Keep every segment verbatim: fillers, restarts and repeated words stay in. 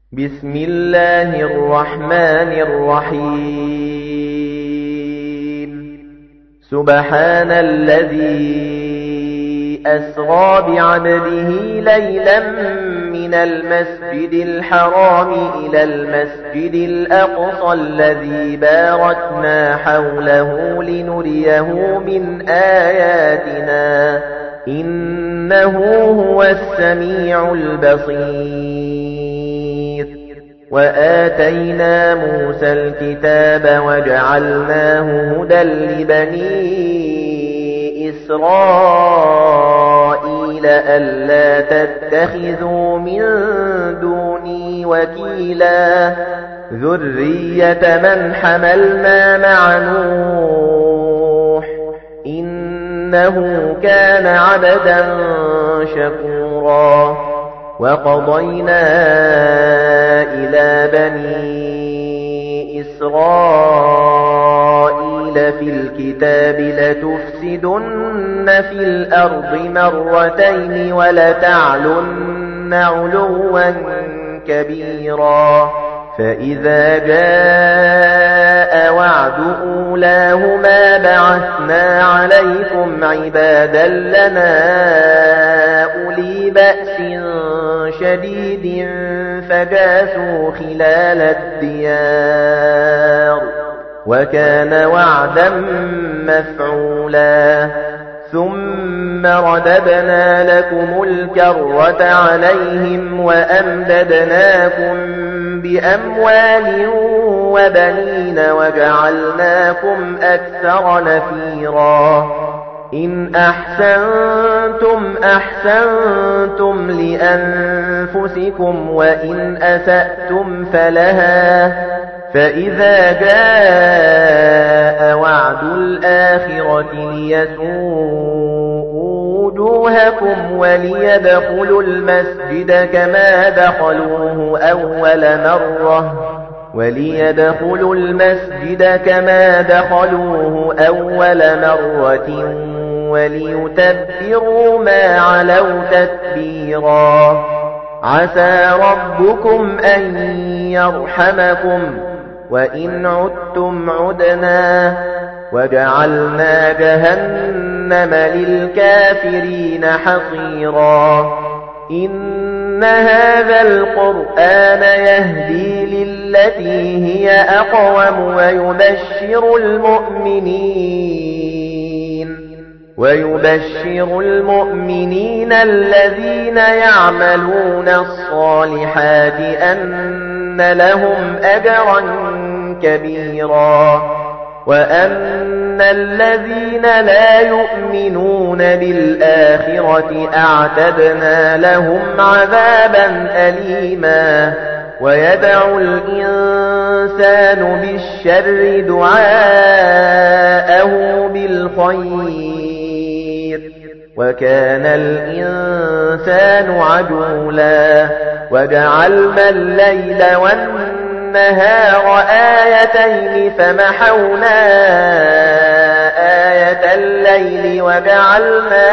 بسم الله الرحمن الرحيم سبحان الذي أسرى بعبده ليلا من المسجد الحرام إلى المسجد الأقصى الذي باركنا حوله لنريه من آياتنا إنه هو السميع البصير وآتينا موسى الكتاب وجعلناه هدى لبني إسرائيل ألا تتخذوا من دوني وكيلا ذرية من حملنا مع نوح إنه كان عبدا شكورا وقضينا إلى بني إسرائيل في الكتاب لتفسدن في الأرض مرتين ولتعلن علوا كبيرا فإذا جاء وعد أولاهما بعثنا عليكم عبادا لنا أولي بأس شديد فجاسوا خلال الديار وكان وعدا مفعولا ثم رددنا لكم الكرة عليهم وأمددناكم بأموال وبنين وجعلناكم أكثر نفيرا إن أحسنتم أحسنتم لأنفسكم وإن أسأتم فلها فإذا جاء وعد الآخرة ليسوءوا وجوهكم وليدخلوا المسجد كما دخلوه أول مرة وليدخلوا المسجد كما دخلوه أول مرة وليتبروا ما علوا تتبيرا عسى ربكم أن يرحمكم وإن عدتم عدنا وجعلنا جهنم للكافرين حصيرا إن هذا القرآن يهدي للتي هي أقوم ويبشر المؤمنين ويبشر المؤمنين الذين يعملون الصالحات أن لهم أجرا كبيرا وأن الذين لا يؤمنون بالآخرة أعتدنا لهم عذابا أليما ويدعو الإنسان بالشر دعاءه بالخير وكان الإنسان عجولا وجعلنا الليل والنهار آيتين فمحونا آية الليل وجعلنا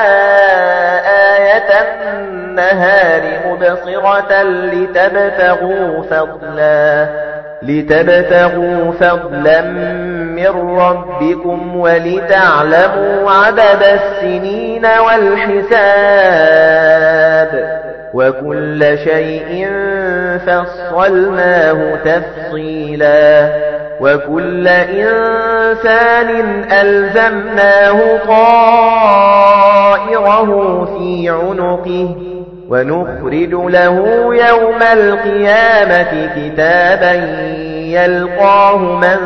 آية النهار مبصرة لتبتغوا فضلا لتبتغوا فضلا من ربكم ولتعلموا عدد السنين والحساب وكل شيء فصلناه تفصيلا وكل إنسان ألزمناه طائره في عنقه ونخرج له يوم القيامة كتابا يلقاه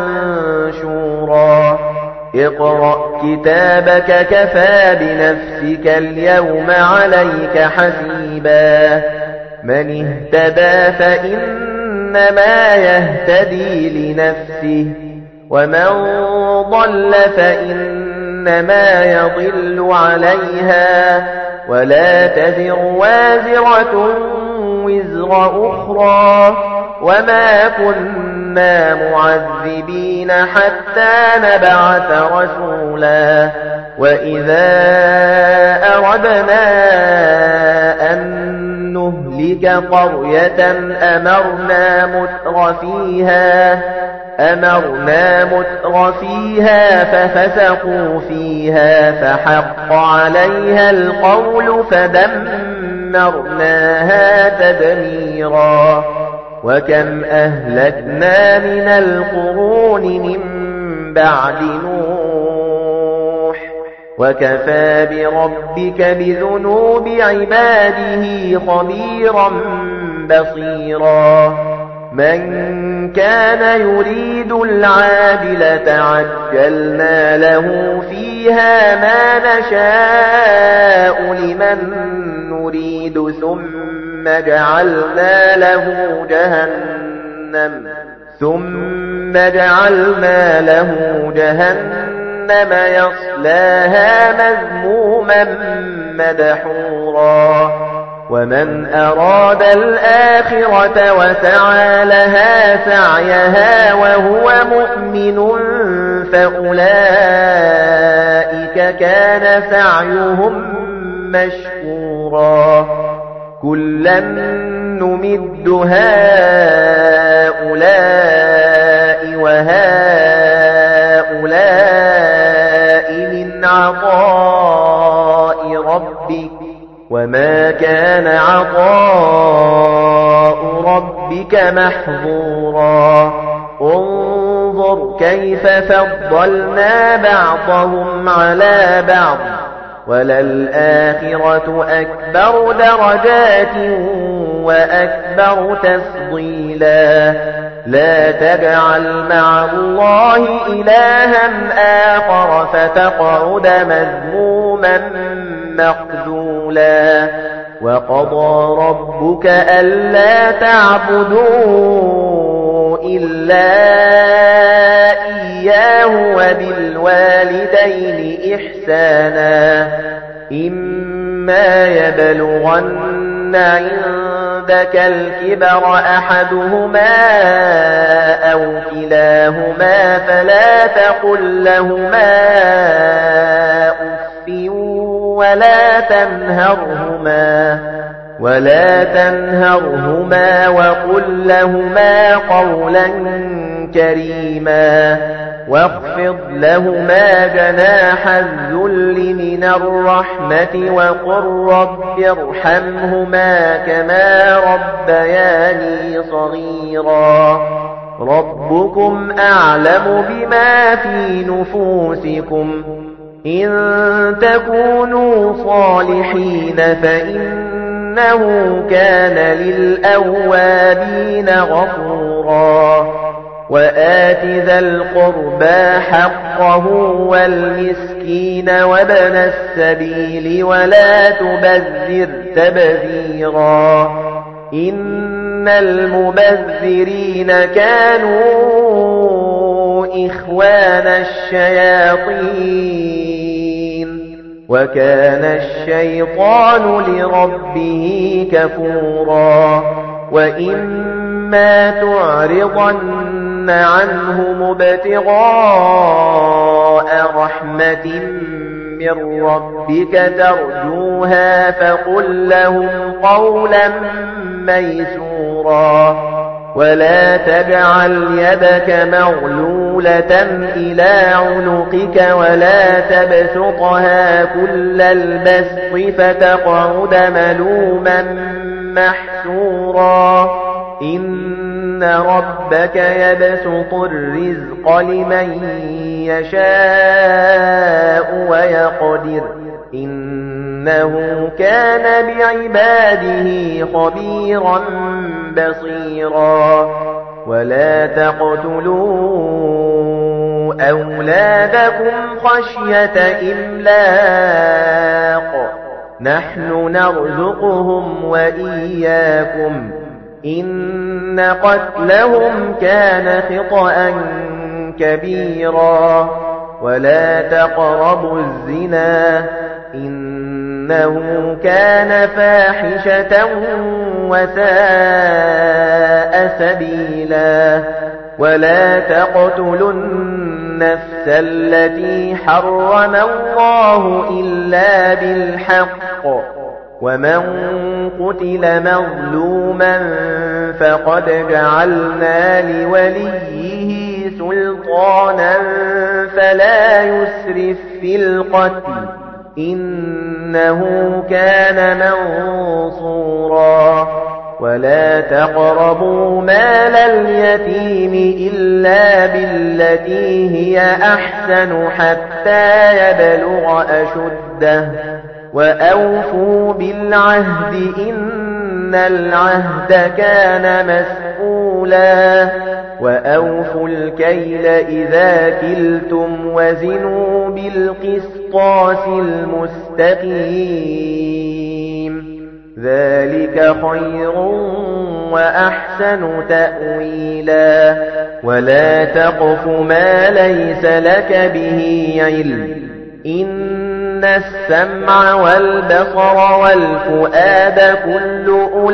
منشورا اقرأ كتابك كفى بنفسك اليوم عليك حسيبا من اهتدى فإنما يهتدي لنفسه ومن ضل فإنما يضل عليها ولا تزر وازرة وزر أخرى وما كنا معذبين حتى نبعث رسولا وإذا أردنا أن نهلك قرية أمرنا متر فيها أمرنا متر فيها ففسقوا فيها فحق عليها القول فدمرناها تدميرا وكم أهلكنا من القرون من بعد نوح وكفى بربك بذنوب عباده خبيرا بصيرا من كان يريد العاجلة عجلنا له فيها ما نشاء لمن نريد ثم جعلنا له جهنم ثم جعلنا له جهنم يصلاها مذموما مدحورا ومن أراد الآخرة وسعى لها سعيها وهو مؤمن فأولئك كان سعيهم مشكورا كلا نمد هؤلاء وهؤلاء من عطاء ربك وما كان عطاء ربك محظورا انظر كيف فضلنا بعضهم على بعض وللآخرة أكبر درجات وأكبر تفضيلا لا تجعل مع الله إلها آخر فتقعد مذموما مخذولا وقضى ربك ألا تعبدوا إلا إياه وبالوالدين إحسانا إما يبلغن عندك الكبر أحدهما أو كلاهما فلا تقل لهما أف ولا تنهرهما ولا تنهرهما وقل لهما قولا كريما واخفض لهما جناح الذل من الرحمة وقل رب ارحمهما كما ربياني صغيرا ربكم أعلم بما في نفوسكم إن تكونوا صالحين فإنه كان للأوابين غفورا وآت ذا القربى حقه والمسكين وابن السبيل ولا تبذر تبذيرا إن المبذرين كانوا إخوان الشياطين وكان الشيطان لربه كفورا وإما تعرضن عنهم ابتغاء رحمة من ربك ترجوها فقل لهم قولا ميسورا ولا تجعل يدك مغلولة إلى عنقك ولا تبسطها كل البسط فتقعد ملوما محسورا إن ربك يبسط الرزق لمن يشاء ويقدر إنه كان بعباده خبيرا بصيرا ولا تقتلوا أولادكم خشية إملاق نحن نرزقهم وإياكم إن قتلهم كان خطأ كبيرا ولا تقربوا الزنا إنه كان فاحشة وساء سبيلا ولا تقتلوا النفس التي حرم الله إلا بالحق ومن قتل مظلوما فقد جعلنا لوليه سلطانا فلا يسرف في القتل إنه كان منصورا ولا تقربوا مال اليتيم إلا بالتي هي أحسن حتى يبلغ أشده وأوفوا بالعهد إن العهد كان مسؤولا وأوفوا الكيل إذا كلتم وزنوا بالقسطاس المستقيم ذلك خير وأحسن تأويلا ولا تقف ما ليس لك به علم إن السمع والبصر والفؤاد كل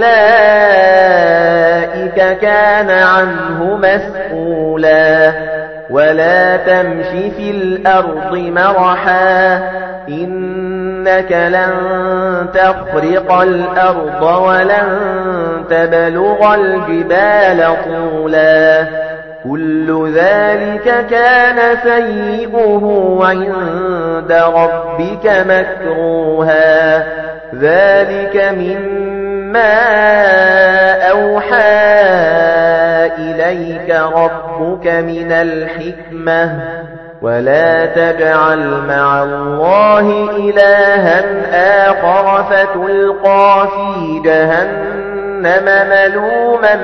أولئك كان عنه مسؤولا ولا تمش في الأرض مرحا إنك لن تخرق الأرض ولن تبلغ الجبال طولا كل ذلك كان سيئه عند ربك مكروها ذلك مما أوحى إليك ربك من الحكمة ولا تجعل مع الله إلها آخر فتلقى في جهنم ملوما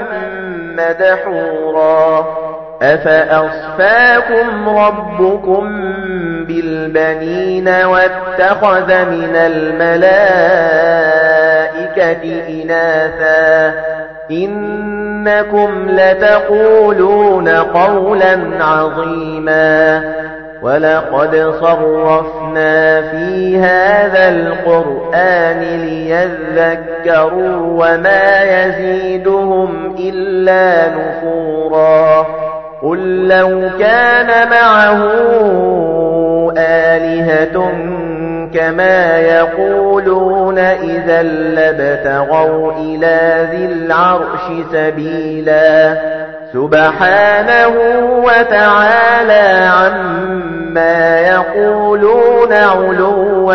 مدحورا أفأصفاكم ربكم بالبنين واتخذ من الملائكة إناثا إنكم لتقولون قولا عظيما ولقد صرفنا في هذا القرآن ليذكروا وما يزيدهم إلا نفورا قل لو كان معه آلهة كما يقولون إذا لابتغوا إلى ذي العرش سبيلا سبحانه وتعالى عما يقولون علوا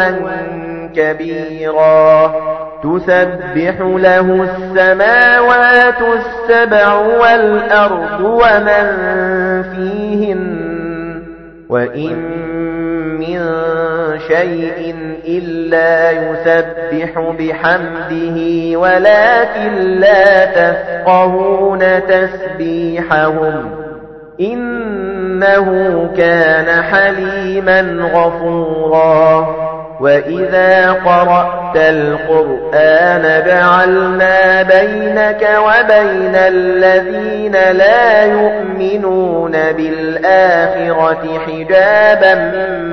كبيرا تسبح له السماوات السبع والأرض ومن فيهن وإن من شيء إلا يسبح بحمده ولكن لا تفقهون تسبيحهم إنه كان حليما غفورا وإذا قرأت القرآن جعلنا بينك وبين الذين لا يؤمنون بالآخرة حجابا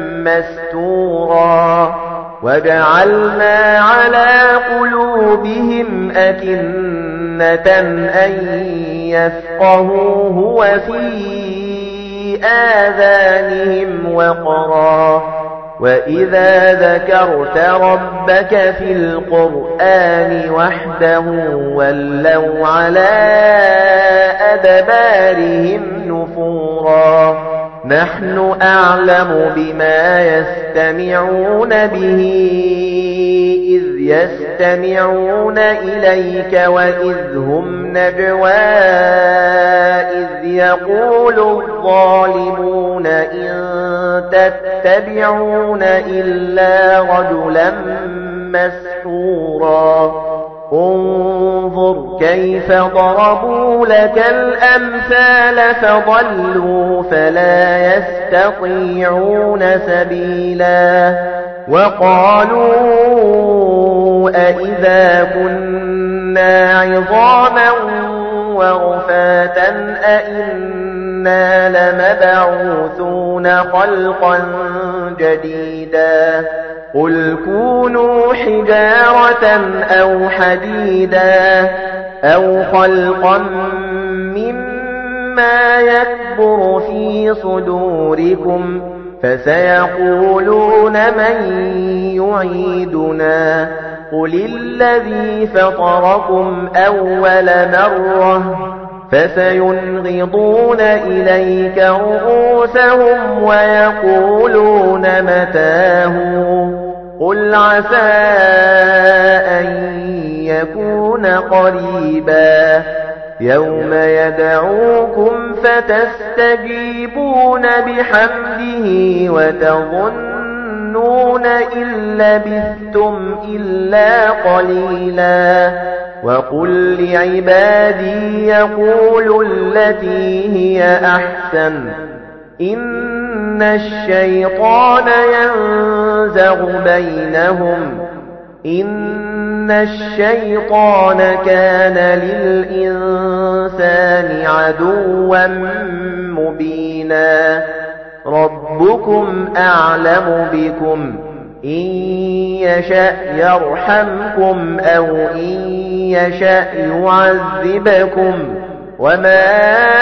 مستورا وجعلنا على قلوبهم أكنة أن يفقهوه وفي آذانهم وقرا وإذا ذكرت ربك في القرآن وحده ولوا على أدبارهم نفورا نحن أعلم بما يستمعون به إذ يستمعون إليك وإذ هم نجوى إذ يقول الظالمون إن تتبعون إلا رجلا مسحورا انظر كيف ضربوا لك الأمثال فضلوا فلا يستطيعون سبيلا وقالوا أئذا كنا عظاما ورفاتا أئنا لمبعوثون خلقا جديدا قل كونوا حجارة أو حديدا أو خلقا مما يكبر في صدوركم فسيقولون من يعيدنا قُلِ الَّذِي فَطَرَكُمْ أَوَّلَ مَرَّةٍ فَسَيُنْغِضُونَ إِلَيْكَ رُءُوسَهُمْ وَيَقُولُونَ مَتَىٰ هُوَ قُلْ عَسَىٰ أَن يَكُونَ قَرِيبًا يَوْمَ يَدْعُوكُمْ فَتَسْتَجِيبُونَ بِحَمْدِهِ وَتَظُنُّونَ إِن لَّبِثْتُمْ إِلَّا قَلِيلًا وَقُل لِّعِبَادِي يَقُولُوا الَّتِي هِيَ أَحْسَنُ إِنَّ الشَّيْطَانَ يَنزَغُ بَيْنَهُمْ إِنَّ الشَّيْطَانَ كَانَ لِلْإِنسَانِ عَدُوًّا مُّبِينًا رَبُّكُمْ أَعْلَمُ بِكُمْ إِن يَشَأْ يَرْحَمْكُمْ أَوْ إِن يَشَأْ يُعَذِّبْكُمْ وَمَا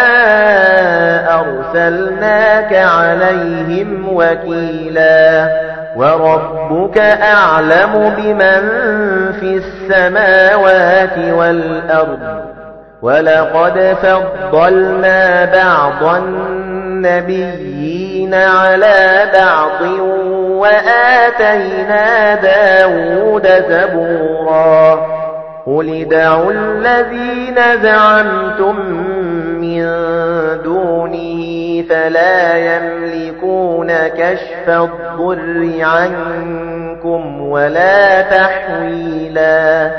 أَرْسَلْنَاكَ عَلَيْهِمْ وَكِيلًا وَرَبُّكَ أَعْلَمُ بِمَن فِي السَّمَاوَاتِ وَالْأَرْضِ وَلَقَدْ فَضَّلْنَا بَعْضَ النَّبِيِّينَ عَلَى بَعْضٍ وَآتَيْنَا دَاوُودَ زَبُورًا قُلِ ادْعُوا الَّذِينَ زَعَمْتُم مِّن دُونِهِ فَلَا يَمْلِكُونَ كَشْفَ الضُّرِّ عَنكُمْ وَلَا تَحْوِيلًا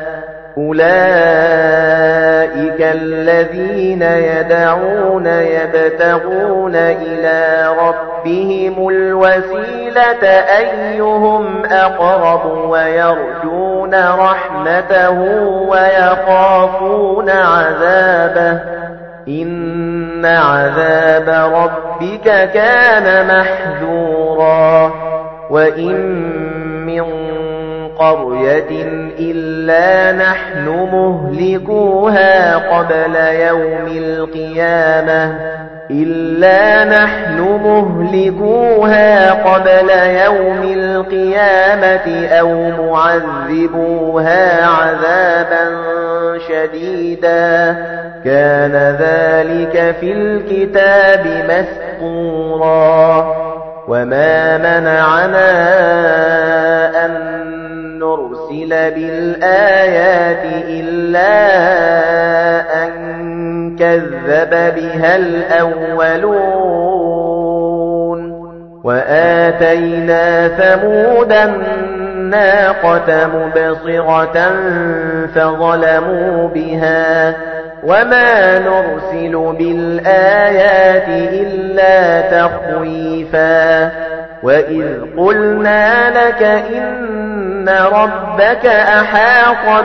أُولَئِكَ الَّذِينَ يَدْعُونَ يَبْتَغُونَ إِلَى رَبِّهِمُ الْوَسِيلَةَ أَيُّهُمْ أَقْرَبُ وَيَرْجُونَ رَحْمَتَهُ وَيَخَافُونَ عَذَابَهُ إِنَّ عَذَابَ رَبِّكَ كَانَ مَحْذُورًا وَإِن مِّن قَرْيَةٍ إِلَّا نَحْنُ مُهْلِكُوهَا قَبْلَ يَوْمِ الْقِيَامَةِ إِلَّا نَحْنُ مُهْلِكُوهَا قَبْلَ يَوْمِ الْقِيَامَةِ أَوْ مُعَذِّبُوهَا عَذَابًا شَدِيدًا كَانَ ذَلِكَ فِي الْكِتَابِ مَسْطُورًا وَمَا مَنَعَنَا أَن نُّرْسِلَ بِالْآيَاتِ إِلَّا أَن كَذَّبَ بِهَا الْأَوَّلُونَ وَآتَيْنَا ثَمُودَ النَّاقَةَ مُبْصِرَةً فَظَلَمُوا بِهَا وَمَا نُرْسِلُ بِالْآيَاتِ إِلَّا تَخْوِيفًا وَإِذْ قُلْنَا لَكَ إِنَّ رَبَّكَ أَحَاطَ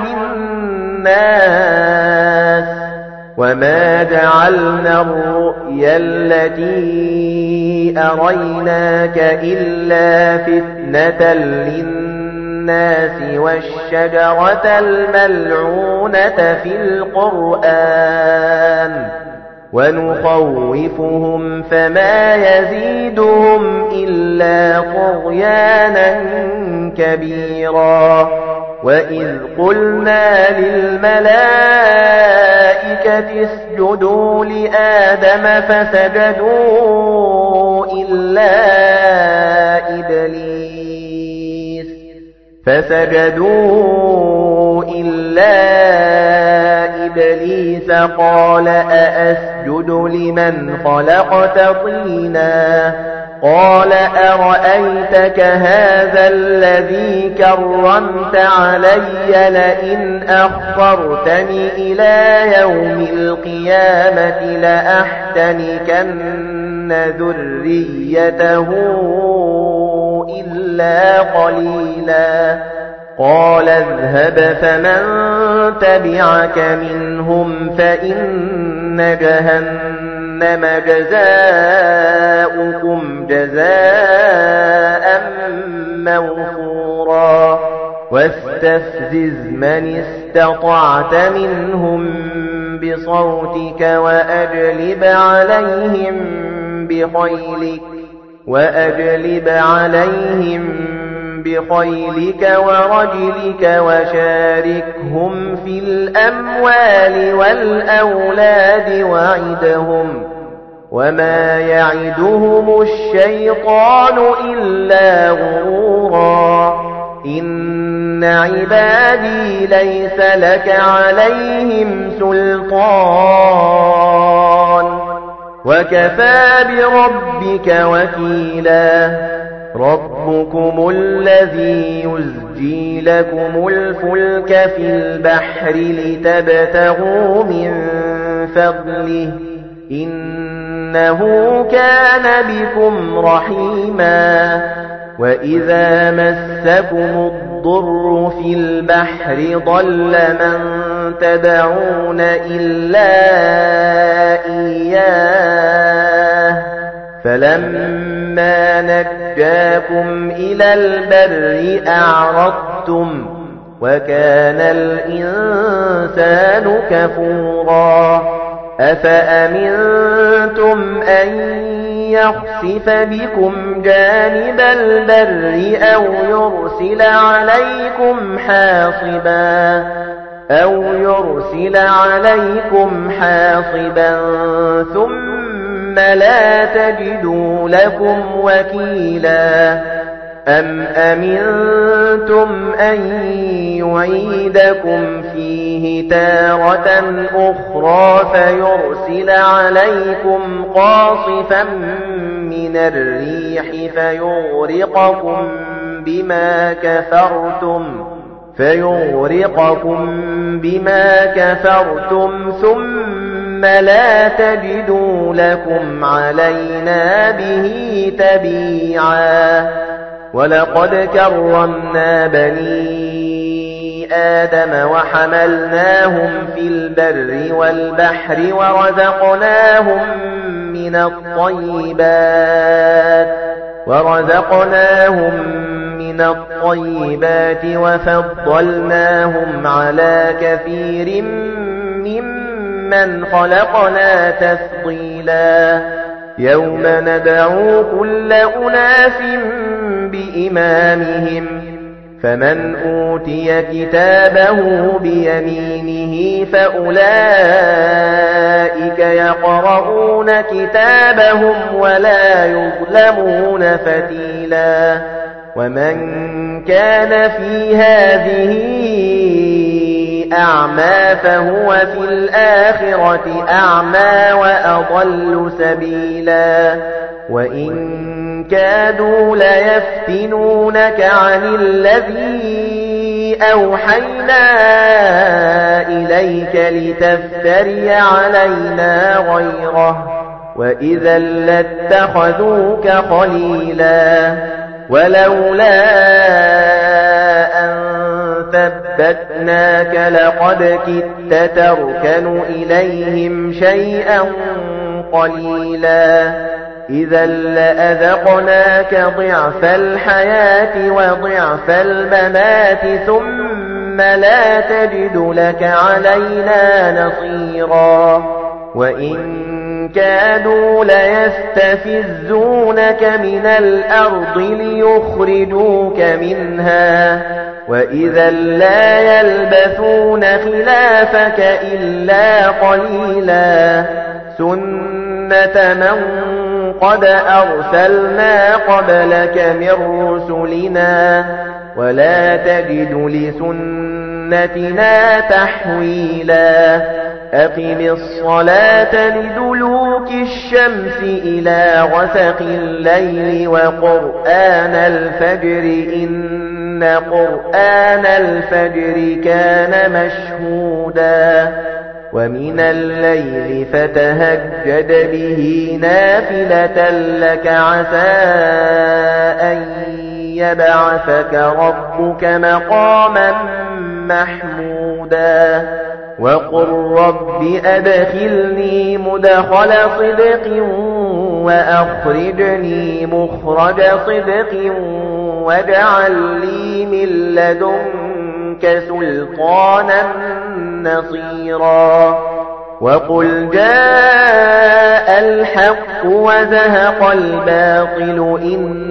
بِالنَّاسِ وَمَا جَعَلْنَا الرُّؤْيَا الَّتِي أَرَيْنَاكَ إِلَّا فِتْنَةً لِلنَّاسِ وَالشَّجَرَةَ الْمَلْعُونَةَ فِي الْقُرْآنِ وَنُخَوِّفُهُمْ فَمَا يَزِيدُهُمْ إِلَّا طُغْيَانًا كَبِيرًا وَإِذْ قُلْنَا لِلْمَلَائِكَةِ اسْجُدُوا لِآدَمَ فَسَجَدُوا إِلَّا إِبْلِيسَ فَسَجَدُوا إِلَّا إِبْلِيسَ قَالَ أَأَسْجُدُ لِمَنْ خَلَقْتَ طِينًا قَالَ أَرَأَيْتَكَ هَذَا الَّذِي كَرَّمْتَ عَلَيَّ لَئِنْ أَخَّرْتَنِ إِلَى يَوْمِ الْقِيَامَةِ لَأَحْتَنِكَنَّ ذُرِّيَّتَهُ إِلَّا قَلِيلًا قَالَ اذْهَبْ فَمَن تَبِعَكَ مِنْهُمْ فَإِنَّ جَهَنَّمَ جَزَاؤُكُمْ جَزَاءً مَّوْفُورًا وَاسْتَفْزِزْ مَنِ اسْتَطَعْتَ مِنْهُمْ بِصَوْتِكَ وَأَجْلِبْ عَلَيْهِمْ بِخَيْلِكَ وَأَجْلِبْ عَلَيْهِمْ بخيلك ورجلك وشاركهم في الأموال والأولاد وعدهم وما يعدهم الشيطان إلا غرورا إن عبادي ليس لك عليهم سلطان وكفى بربك وكيلا ربكم الذي يزجي لكم الفلك في البحر لتبتغوا من فضله إنه كان بكم رحيما وإذا مسكم الضر في البحر ضل من تدعون إلا إياه فلما نجاكم إلى البر أعرضتم وكان الإنسان كفورا أفأمنتم أن يخسف بكم جانب البر أو يرسل عليكم حاصبا أو يرسل عليكم حاصبا ثم لا تجدوا لكم وكيلا أم أمنتم أن يعيدكم فيه تارة أخرى فيرسل عليكم قاصفا من الريح فيغرقكم بما كفرتم فيغرقكم بما كفرتم ثم لا تجدوا لكم علينا به تبيعا ولقد كرمنا بني آدم وحملناهم في البر والبحر ورزقناهم من الطيبات ورزقناهم من الطيبات وفضلناهم على كثير ممن خلقنا تفضيلا يوم ندعو كل أناس بإمامهم فمن أوتي كتابه بيمينه فأولئك يقرؤون كتابهم ولا يظلمون فتيلا ومن كان في هذه أعمى فهو في الآخرة أعمى وأضل سبيلا وإن كادوا ليفتنونك عن الذي أوحينا إليك لتفتري علينا غيره وإذا لاتخذوك خليلا ولولا أن ثبتناك لقد كدت تركن إليهم شيئا قليلا إذا لأذقناك ضعف الحياة وضعف الممات ثم لا تجد لك علينا نصيرا وإن كادوا ليستفزونك من الأرض ليخرجوك منها وإذا لا يلبثون خلافك إلا قليلا سنة من قد أرسلنا قبلك من رسلنا ولا تجد لسنتنا تحويلا أقم الصلاة لدلوك الشمس إلى غسق الليل وقرآن الفجر إن قرآن الفجر كان مشهودا ومن الليل فتهجد به نافلة لك عسى أن يبعثك ربك مقاما محمودا وقل رب أدخلني مدخل صدق وأخرجني مخرج صدق واجعل لي من لدنك سلطانا نصيرا وقل جاء الحق وزهق الباطل إن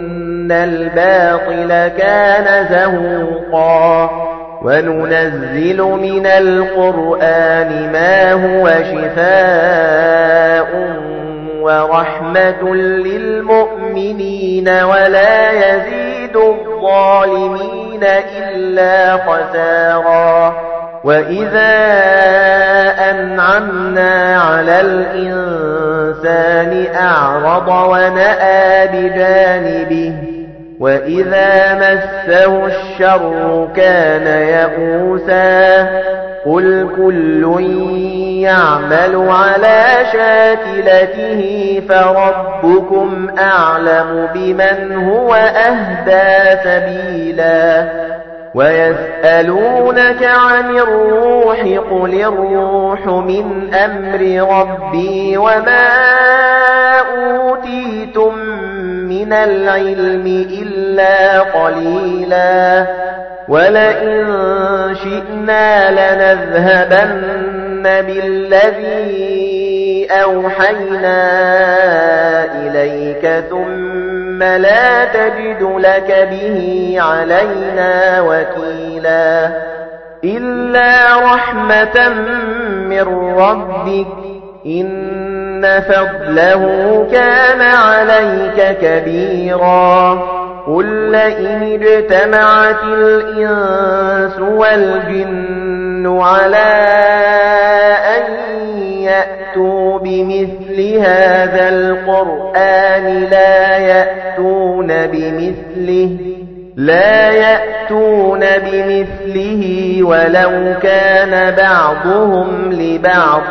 إِنَّ الْبَاطِلَ كَانَ زَهُوقًا وَنُنَزِّلُ مِنَ الْقُرْآنِ مَا هُوَ شِفَاءٌ وَرَحْمَةٌ لِلْمُؤْمِنِينَ وَلَا يَزِيدُ الظَّالِمِينَ إِلَّا خَسَارًا وَإِذَا أَنْعَمْنَا عَلَى الْإِنسَانِ أَعْرَضَ وَنَأَىٰ بِجَانِبِهِ وَإِذَا مَسَّهُ الشَّرُّ كَانَ يَئُوسًا قُلْ كُلٌّ يَعْمَلُ عَلَى شَاكِلَتِهِ فَرَبُّكُمْ أَعْلَمُ بِمَنْ هُوَ أَهْدَىٰ سَبِيلًا وَيَسْأَلُونَكَ عَنِ الرُّوحِ قُلِ الرُّوحُ مِنْ أَمْرِ رَبِّي وَمَا أُوتِيتُم مِّنَ الْعِلْمِ إِلَّا قَلِيلًا وَلَئِن شِئْنَا لَنَذْهَبَنَّ بِالَّذِي أَوْحَيْنَا إِلَيْكَ ثُمَّ لَا تَجِدُ لَكَ بِهِ عَلَيْنَا وَكِيلًا إِلَّا رَحْمَةً مِّن رَّبِّكَ إِنَّ فَضْلَهُ كَانَ عَلَيْكَ كَبِيرًا قُل لَّئِنِ اجْتَمَعَتِ الْإِنسُ وَالْجِنُّ عَلَىٰ أَن يَأْتُوا بِمِثْلِ هَٰذَا الْقُرْآنِ لَا يَأْتُونَ بِمِثْلِهِ لا يأتون بمثله وَلَوْ كَانَ بَعْضُهُمْ لِبَعْضٍ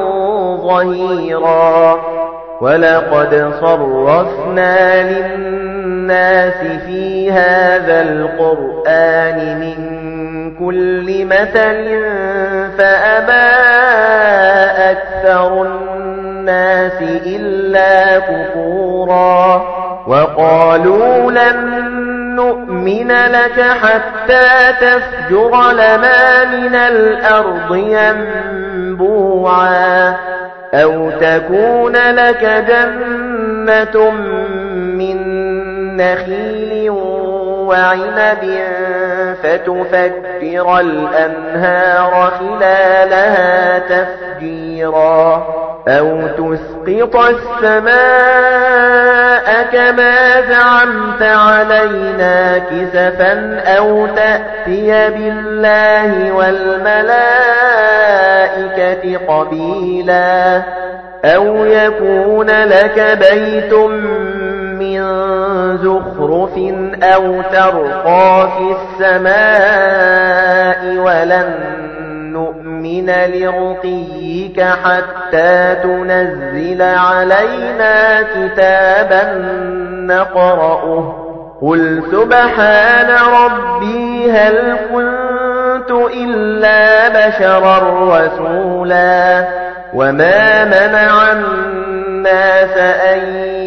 ظَهِيرًا وَلَقَدْ صَرَّفْنَا لِلنَّاسِ فِي هَذَا الْقُرْآنِ مِنْ كُلِّ مَثَلٍ فَأَبَى أَكْثَرُ النَّاسِ إِلَّا كُفُورًا وَقَالُوا لَن نُّؤْمِنَ لَكَ حَتَّى تَفْجُرَ لَنَا مِنَ الْأَرْضِ يَنبُوعًا أَوْ تَكُونَ لَكَ جَنَّةٌ مِّن نَّخِيلٍ وَعِنَبٍ فَتُفَجِّرَ الْأَنْهَارَ خِلَالَهَا تَفْجِيرًا أَوْ تُسْقِطَ السَّمَاءَ كَمَا زَعَمْتَ عَلَيْنَا كِسَفًا أَوْ تَأْتِيَ بِاللَّهِ وَالْمَلَائِكَةِ قَبِيلًا أَوْ يَكُونَ لَكَ بَيْتٌ مِّن زُخْرُفٍ أَوْ تَرْقَىٰ فِي السَّمَاءِ وَلَن نُّؤْمِنَ لِرُقِيِّكَ حَتَّىٰ تُنَزِّلَ عَلَيْنَا كِتَابًا نَّقْرَؤُهُ قُلْ سُبْحَانَ رَبِّي هَلْ كُنتُ إِلَّا بَشَرًا رَّسُولًا وَمَا مَنَعَ النَّاسَ أَن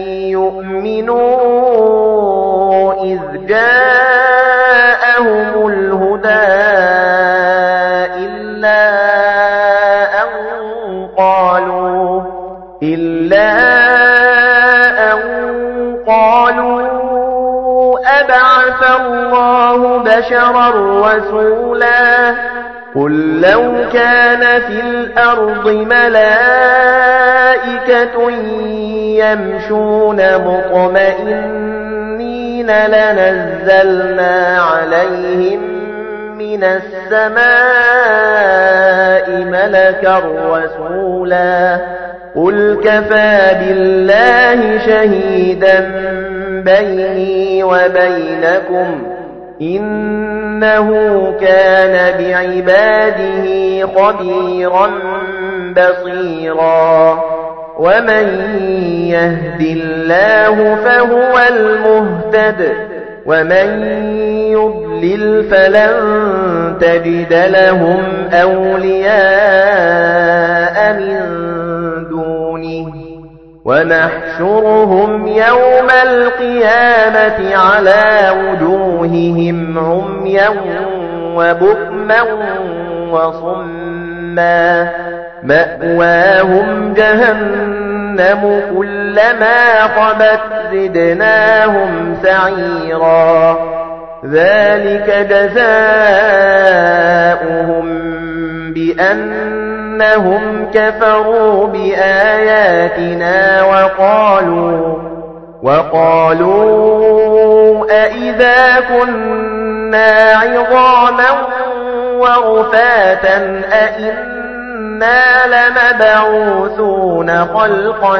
يُؤْمِنُوا إِذْ جَاءَهُمُ الْهُدَىٰ إِلَّا أَن قَالُوا إِلَّا أَن قَالُوا أَبَعَثَ اللَّهُ بَشَرًا رَّسُولًا قُل لَّوْ كَانَ فِي الْأَرْضِ مَلَائِكَةٌ يَمْشُونَ مُطْمَئِنِّينَ لَنَزَّلْنَا عَلَيْهِم مِّنَ السَّمَاءِ مَلَكًا رَّسُولًا قُلْ كَفَىٰ بِاللَّهِ شَهِيدًا بَيْنِي وَبَيْنَكُمْ إِنَّهُ كَانَ بِعِبَادِهِ خَبِيرًا بَصِيرًا وَمَن يَهْدِ اللَّهُ فَهُوَ الْمُهْتَدِ وَمَن يُضْلِلْ فَلَن تَجِدَ لَهُمْ أَوْلِيَاءَ مِن دُونِهِ وَنَحْشُرُهُمْ يَوْمَ الْقِيَامَةِ عَلَى وُجُوهِهِمْ عُمْيًا وَبُكْمًا وَصُمًّا مَأْوَاهُمْ جَهَنَّمُ جهنم كلما خبت زدناهم سعيرا ذلك جزاؤهم بأنهم كفروا بآياتنا وقالوا وقالوا أئذا كنا عظاما ورفاتا أئنا لمبعوثون خلقا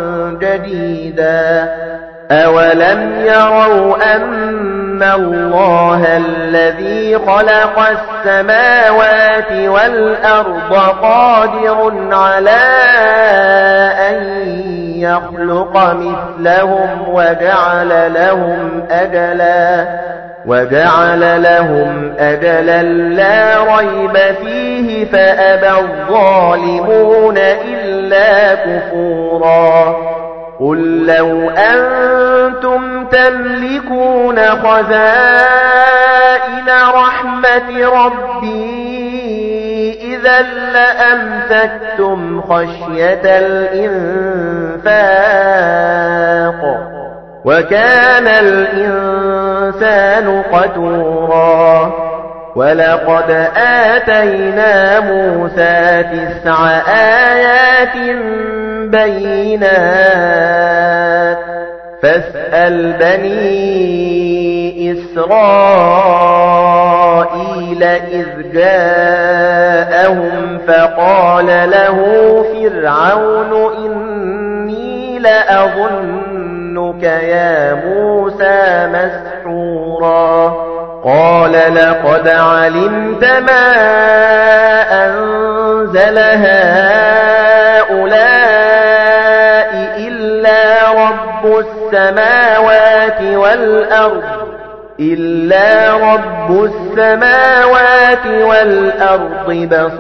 جديدا أولم يروا أن الله الذي خلق السماوات والأرض قادر على أن يخلق مثلهم وجعل لهم أجلا وجعل لهم أجلا لا ريب فيه فأبى الظالمون إلا كفورا قل لو أنتم تملكون خزائن رحمة ربي إذا لأمسكتم خشية الإنفاق وكان الإنسان قتورا ولقد آتينا موسى تسع آيات بينات فاسأل بني إسرائيل إذ جاءهم فقال له فرعون إني لأظنك يا موسى مسحورا قال لقد علمت ما أنزل هؤلاء إلا رب السماوات والأرض إلا رب السماوات والأرض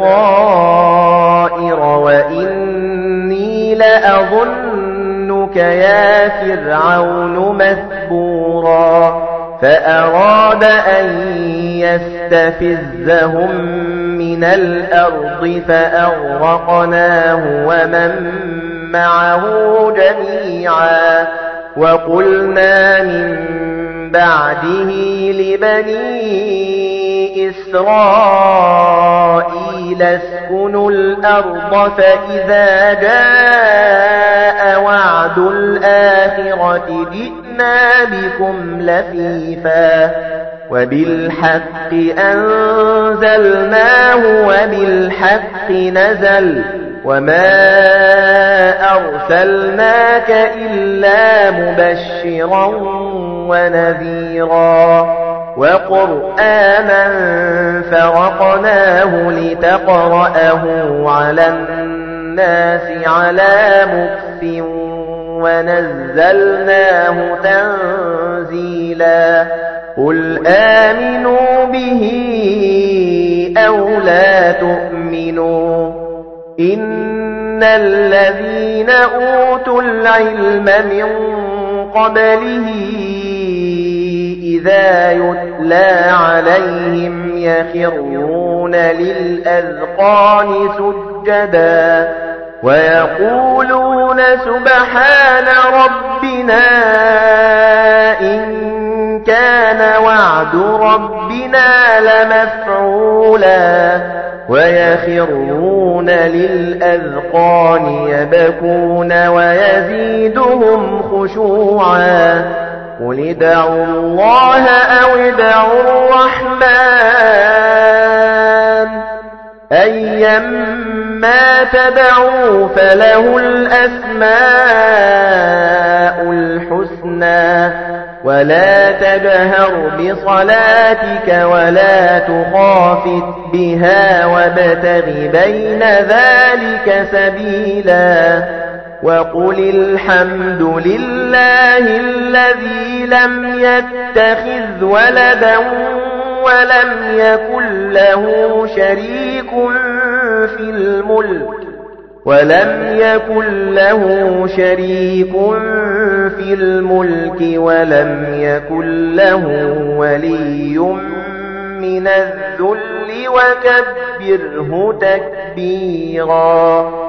بصائر وإني لأظنك يا فرعون مثبورا فأراد أن يستفزهم من الأرض فأغرقناه ومن معه جميعا وقلنا من بعده لبني إسرائيل اسكنوا الأرض فإذا جاء وعد الآخرة جئنا بكم لفيفا وبالحق أنزلناه وبالحق نزل وما أرسلناك إلا مبشرا ونذيرا وقرآنا فرقناه لتقرأه على الناس على مكث ونزلناه تنزيلا قل آمنوا به أو لا تؤمنوا إن الذين أوتوا العلم من قبله إذا يتلى عليهم يخرون للأذقان سجدا ويقولون سبحان ربنا إن كان وعد ربنا لمفعولا ويخرون للأذقان يبكون ويزيدهم خشوعا قل ادعوا الله أو ادعوا الرحمن أيما تدعوا فله الأسماء الحسنى ولا تجهر بصلاتك ولا تخافت بها وابتغ بين ذلك سبيلا وقل الحمد لله الذي لم يتخذ ولدا ولم يكن له شريك في الملك ولم يكن له شريك في الملك ولم يكن له ولي من الذل وكبره تكبيرا